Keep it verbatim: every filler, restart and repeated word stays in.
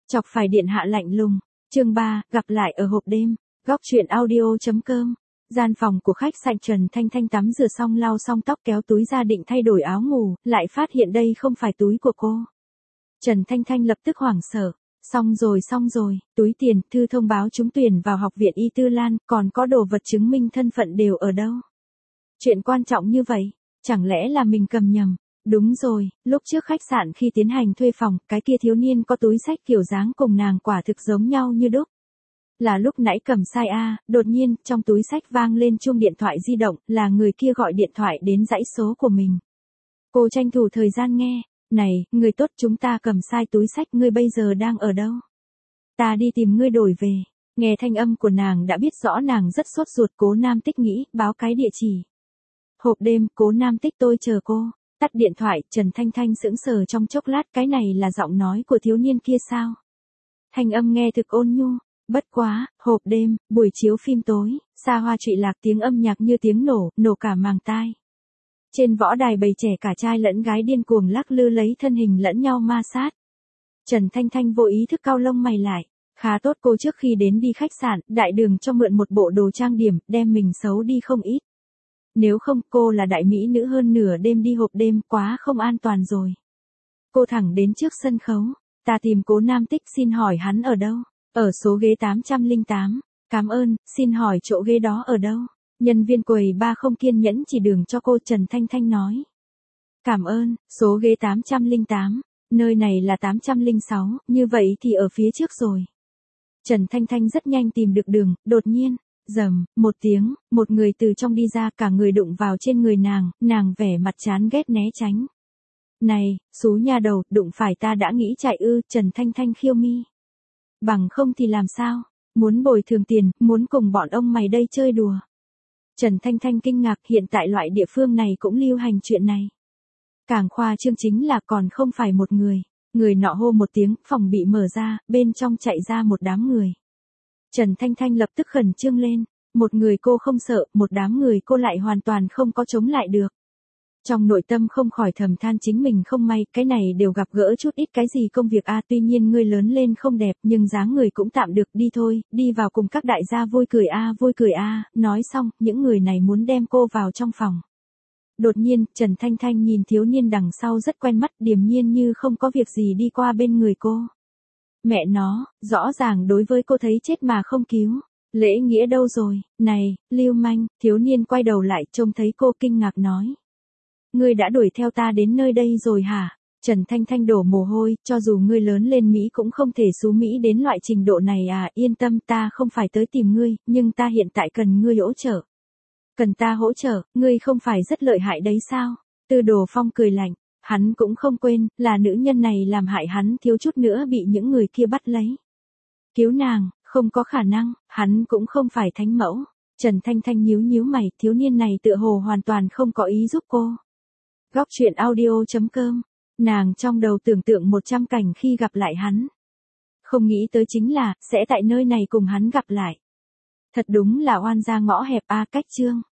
Chọc phải điện hạ lạnh lùng. Chương ba, gặp lại ở hộp đêm. Góc truyện audio chấm com. Gian phòng của khách sạn Trần Thanh Thanh tắm rửa xong lau xong tóc kéo túi ra định thay đổi áo ngủ, lại phát hiện đây không phải túi của cô. Trần Thanh Thanh lập tức hoảng sợ. Xong rồi xong rồi, túi tiền, thư thông báo trúng tuyển vào học viện Y Tư Lan, còn có đồ vật chứng minh thân phận đều ở đâu. Chuyện quan trọng như vậy, chẳng lẽ là mình cầm nhầm? Đúng rồi, lúc trước khách sạn khi tiến hành thuê phòng, cái kia thiếu niên có túi xách kiểu dáng cùng nàng quả thực giống nhau như đúc. Là lúc nãy cầm sai a, đột nhiên, trong túi xách vang lên chuông điện thoại di động, là người kia gọi điện thoại đến dãy số của mình. Cô tranh thủ thời gian nghe, này, người tốt chúng ta cầm sai túi xách, ngươi bây giờ đang ở đâu? Ta đi tìm ngươi đổi về. Nghe thanh âm của nàng đã biết rõ nàng rất sốt ruột. Cố Nam Tích nghĩ, báo cái địa chỉ. Hộp đêm, Cố Nam Tích tôi chờ cô. Tắt điện thoại, Trần Thanh Thanh sững sờ trong chốc lát, cái này là giọng nói của thiếu niên kia sao? Thanh âm nghe thực ôn nhu, bất quá, hộp đêm, buổi chiếu phim tối, xa hoa trụy lạc tiếng âm nhạc như tiếng nổ, nổ cả màng tai. Trên võ đài bầy trẻ cả trai lẫn gái điên cuồng lắc lư lấy thân hình lẫn nhau ma sát. Trần Thanh Thanh vô ý thức cau lông mày lại, khá tốt cô trước khi đến đi khách sạn, đại đường cho mượn một bộ đồ trang điểm, đem mình xấu đi không ít. Nếu không cô là đại mỹ nữ hơn nửa đêm đi hộp đêm quá không an toàn rồi. Cô thẳng đến trước sân khấu, ta tìm Cố Nam Tích xin hỏi hắn ở đâu, ở số ghế tám trăm lẻ tám, cảm ơn, xin hỏi chỗ ghế đó ở đâu. Nhân viên quầy ba không kiên nhẫn chỉ đường cho cô. Trần Thanh Thanh nói. Cảm ơn, số ghế tám trăm lẻ tám, nơi này là tám trăm lẻ sáu, như vậy thì ở phía trước rồi. Trần Thanh Thanh rất nhanh tìm được đường, đột nhiên, rầm, một tiếng, một người từ trong đi ra, cả người đụng vào trên người nàng, nàng vẻ mặt chán ghét né tránh. Này, xú nha đầu, đụng phải ta đã nghĩ chạy ư? Trần Thanh Thanh khiêu mi. Bằng không thì làm sao? Muốn bồi thường tiền, muốn cùng bọn ông mày đây chơi đùa. Trần Thanh Thanh kinh ngạc, hiện tại loại địa phương này cũng lưu hành chuyện này. Càng khoa trương chính là còn không phải một người. Người nọ hô một tiếng, phòng bị mở ra, bên trong chạy ra một đám người. Trần Thanh Thanh lập tức khẩn trương lên. Một người cô không sợ, một đám người cô lại hoàn toàn không có chống lại được. Trong nội tâm không khỏi thầm than chính mình không may, cái này đều gặp gỡ chút ít cái gì công việc a, tuy nhiên ngươi lớn lên không đẹp, nhưng dáng người cũng tạm được, đi thôi, đi vào cùng các đại gia vui cười a, vui cười a. Nói xong, những người này muốn đem cô vào trong phòng. Đột nhiên, Trần Thanh Thanh nhìn thiếu niên đằng sau rất quen mắt, điềm nhiên như không có việc gì đi qua bên người cô. Mẹ nó, rõ ràng đối với cô thấy chết mà không cứu. Lễ nghĩa đâu rồi? Này, lưu manh. Thiếu niên quay đầu lại, trông thấy cô kinh ngạc nói. Ngươi đã đuổi theo ta đến nơi đây rồi hả? Trần Thanh Thanh đổ mồ hôi, cho dù ngươi lớn lên Mỹ cũng không thể xú Mỹ đến loại trình độ này à, yên tâm, ta không phải tới tìm ngươi, nhưng ta hiện tại cần ngươi hỗ trợ. Cần ta hỗ trợ, ngươi không phải rất lợi hại đấy sao? Tư Đồ Phong cười lạnh, hắn cũng không quên, là nữ nhân này làm hại hắn thiếu chút nữa bị những người kia bắt lấy. Cứu nàng, không có khả năng, hắn cũng không phải thánh mẫu. Trần Thanh Thanh nhíu nhíu mày, thiếu niên này tựa hồ hoàn toàn không có ý giúp cô. Góc truyện audio chấm com. Nàng trong đầu tưởng tượng một trăm cảnh khi gặp lại hắn. Không nghĩ tới chính là, sẽ tại nơi này cùng hắn gặp lại. Thật đúng là oan gia ngõ hẹp a. Cách chương.